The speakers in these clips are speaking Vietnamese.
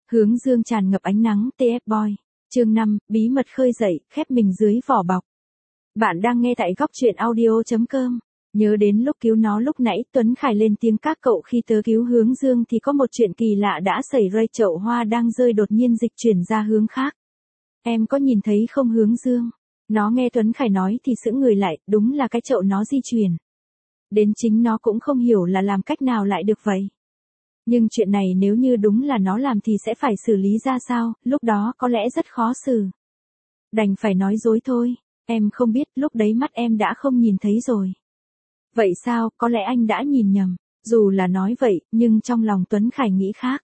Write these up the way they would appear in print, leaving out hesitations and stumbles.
Hướng dương tràn ngập ánh nắng, TF Boy. Chương 5, bí mật khơi dậy, khép mình dưới vỏ bọc. Bạn đang nghe tại góc truyện audio.com. Nhớ đến lúc cứu nó lúc nãy Tuấn Khải lên tiếng các cậu khi tớ cứu hướng dương thì có một chuyện kỳ lạ đã xảy ra, chậu hoa đang rơi đột nhiên dịch chuyển ra hướng khác. Em có nhìn thấy không hướng dương? Nó nghe Tuấn Khải nói thì sững người lại, đúng là cái chậu nó di chuyển. Đến chính nó cũng không hiểu là làm cách nào lại được vậy. Nhưng chuyện này nếu như đúng là nó làm thì sẽ phải xử lý ra sao, lúc đó có lẽ rất khó xử. Đành phải nói dối thôi, em không biết, lúc đấy mắt em đã không nhìn thấy rồi. Vậy sao, có lẽ anh đã nhìn nhầm, dù là nói vậy, nhưng trong lòng Tuấn Khải nghĩ khác.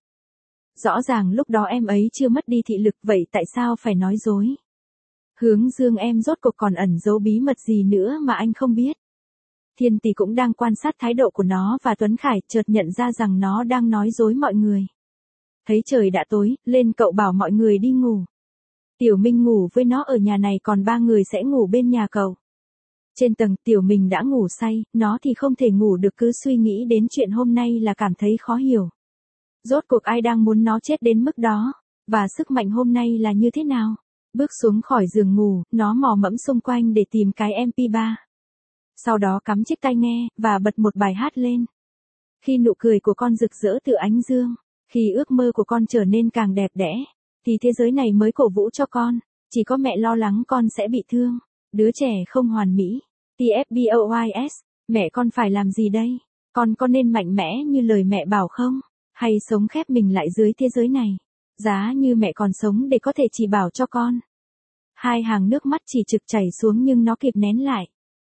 Rõ ràng lúc đó em ấy chưa mất đi thị lực, vậy tại sao phải nói dối? Hướng dương em rốt cuộc còn ẩn giấu bí mật gì nữa mà anh không biết? Thiên Tỷ cũng đang quan sát thái độ của nó và Tuấn Khải chợt nhận ra rằng nó đang nói dối mọi người. Thấy trời đã tối, lên cậu bảo mọi người đi ngủ. Tiểu Minh ngủ với nó ở nhà này, còn 3 người sẽ ngủ bên nhà cậu. Trên tầng Tiểu Minh đã ngủ say, nó thì không thể ngủ được, cứ suy nghĩ đến chuyện hôm nay là cảm thấy khó hiểu. Rốt cuộc ai đang muốn nó chết đến mức đó, và sức mạnh hôm nay là như thế nào? Bước xuống khỏi giường ngủ, nó mò mẫm xung quanh để tìm cái MP3. Sau đó cắm chiếc tai nghe, và bật một bài hát lên. Khi nụ cười của con rực rỡ từ ánh dương, khi ước mơ của con trở nên càng đẹp đẽ, thì thế giới này mới cổ vũ cho con. Chỉ có mẹ lo lắng con sẽ bị thương. Đứa trẻ không hoàn mỹ. TFBOYS, mẹ con phải làm gì đây? Con có nên mạnh mẽ như lời mẹ bảo không? Hay sống khép mình lại dưới thế giới này? Giá như mẹ còn sống để có thể chỉ bảo cho con. Hai hàng nước mắt chỉ trực chảy xuống nhưng nó kịp nén lại.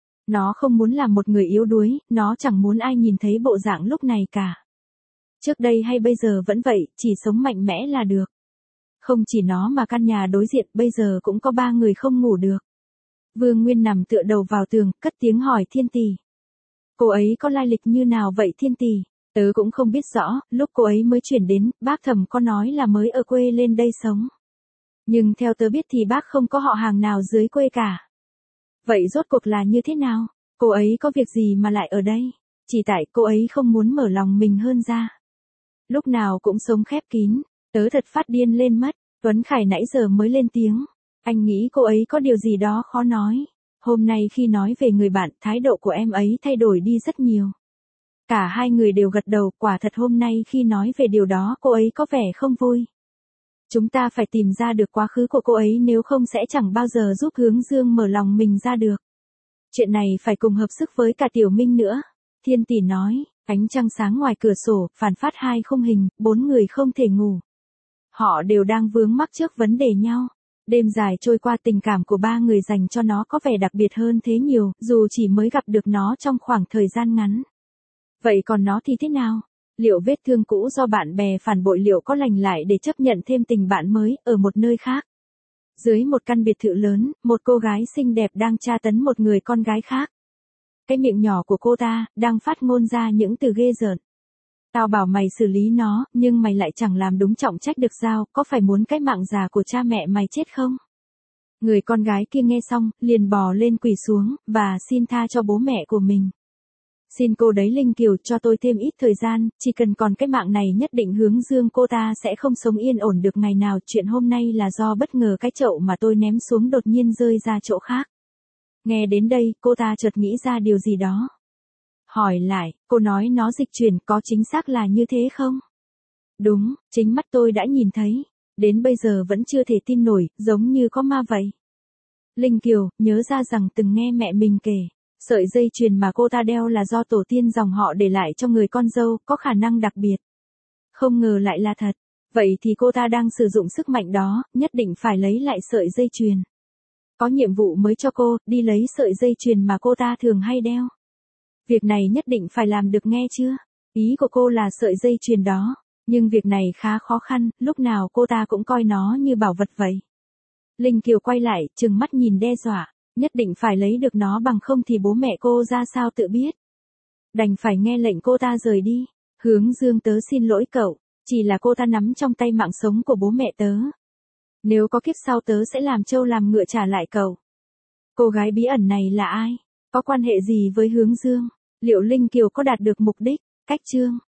Nó không muốn làm một người yếu đuối, nó chẳng muốn ai nhìn thấy bộ dạng lúc này cả. Trước đây hay bây giờ vẫn vậy, chỉ sống mạnh mẽ là được. Không chỉ nó mà căn nhà đối diện bây giờ cũng có 3 người không ngủ được. Vương Nguyên nằm tựa đầu vào tường, cất tiếng hỏi Thiên Tỷ. Cô ấy có lai lịch như nào vậy Thiên Tỷ? Tớ cũng không biết rõ, lúc cô ấy mới chuyển đến, bác Thẩm có nói là mới ở quê lên đây sống. Nhưng theo tớ biết thì bác không có họ hàng nào dưới quê cả. Vậy rốt cuộc là như thế nào? Cô ấy có việc gì mà lại ở đây? Chỉ tại cô ấy không muốn mở lòng mình hơn ra. Lúc nào cũng sống khép kín, tớ thật phát điên lên mất. Tuấn Khải nãy giờ mới lên tiếng. Anh nghĩ cô ấy có điều gì đó khó nói. Hôm nay khi nói về người bạn, thái độ của em ấy thay đổi đi rất nhiều. Cả hai người đều gật đầu, quả thật hôm nay khi nói về điều đó cô ấy có vẻ không vui. Chúng ta phải tìm ra được quá khứ của cô ấy, nếu không sẽ chẳng bao giờ giúp hướng dương mở lòng mình ra được. Chuyện này phải cùng hợp sức với cả Tiểu Minh nữa. Thiên Tỷ nói, ánh trăng sáng ngoài cửa sổ, phản phát 2 khung hình, 4 người không thể ngủ. Họ đều đang vướng mắc trước vấn đề nhau. Đêm dài trôi qua, tình cảm của 3 người dành cho nó có vẻ đặc biệt hơn thế nhiều, dù chỉ mới gặp được nó trong khoảng thời gian ngắn. Vậy còn nó thì thế nào? Liệu vết thương cũ do bạn bè phản bội liệu có lành lại để chấp nhận thêm tình bạn mới, ở một nơi khác? Dưới một căn biệt thự lớn, một cô gái xinh đẹp đang tra tấn một người con gái khác. Cái miệng nhỏ của cô ta, đang phát ngôn ra những từ ghê rợn. Tao bảo mày xử lý nó, nhưng mày lại chẳng làm đúng trọng trách được sao, có phải muốn cái mạng già của cha mẹ mày chết không? Người con gái kia nghe xong, liền bò lên quỳ xuống, và xin tha cho bố mẹ của mình. Xin cô đấy Linh Kiều cho tôi thêm ít thời gian, chỉ cần còn cái mạng này nhất định hướng dương cô ta sẽ không sống yên ổn được ngày nào. Chuyện hôm nay là do bất ngờ cái chậu mà tôi ném xuống đột nhiên rơi ra chỗ khác. Nghe đến đây, cô ta chợt nghĩ ra điều gì đó. Hỏi lại, cô nói nó dịch chuyển có chính xác là như thế không? Đúng, chính mắt tôi đã nhìn thấy. Đến bây giờ vẫn chưa thể tin nổi, giống như có ma vậy. Linh Kiều nhớ ra rằng từng nghe mẹ mình kể. Sợi dây chuyền mà cô ta đeo là do tổ tiên dòng họ để lại cho người con dâu, có khả năng đặc biệt. Không ngờ lại là thật. Vậy thì cô ta đang sử dụng sức mạnh đó, nhất định phải lấy lại sợi dây chuyền. Có nhiệm vụ mới cho cô, đi lấy sợi dây chuyền mà cô ta thường hay đeo. Việc này nhất định phải làm được, nghe chưa? Ý của cô là sợi dây chuyền đó. Nhưng việc này khá khó khăn, lúc nào cô ta cũng coi nó như bảo vật vậy. Linh Kiều quay lại, trừng mắt nhìn đe dọa. Nhất định phải lấy được nó, bằng không thì bố mẹ cô ra sao tự biết. Đành phải nghe lệnh cô ta rời đi. Hướng dương tớ xin lỗi cậu, chỉ là cô ta nắm trong tay mạng sống của bố mẹ tớ. Nếu có kiếp sau tớ sẽ làm trâu làm ngựa trả lại cậu. Cô gái bí ẩn này là ai? Có quan hệ gì với hướng dương? Liệu Linh Kiều có đạt được mục đích? Cách chương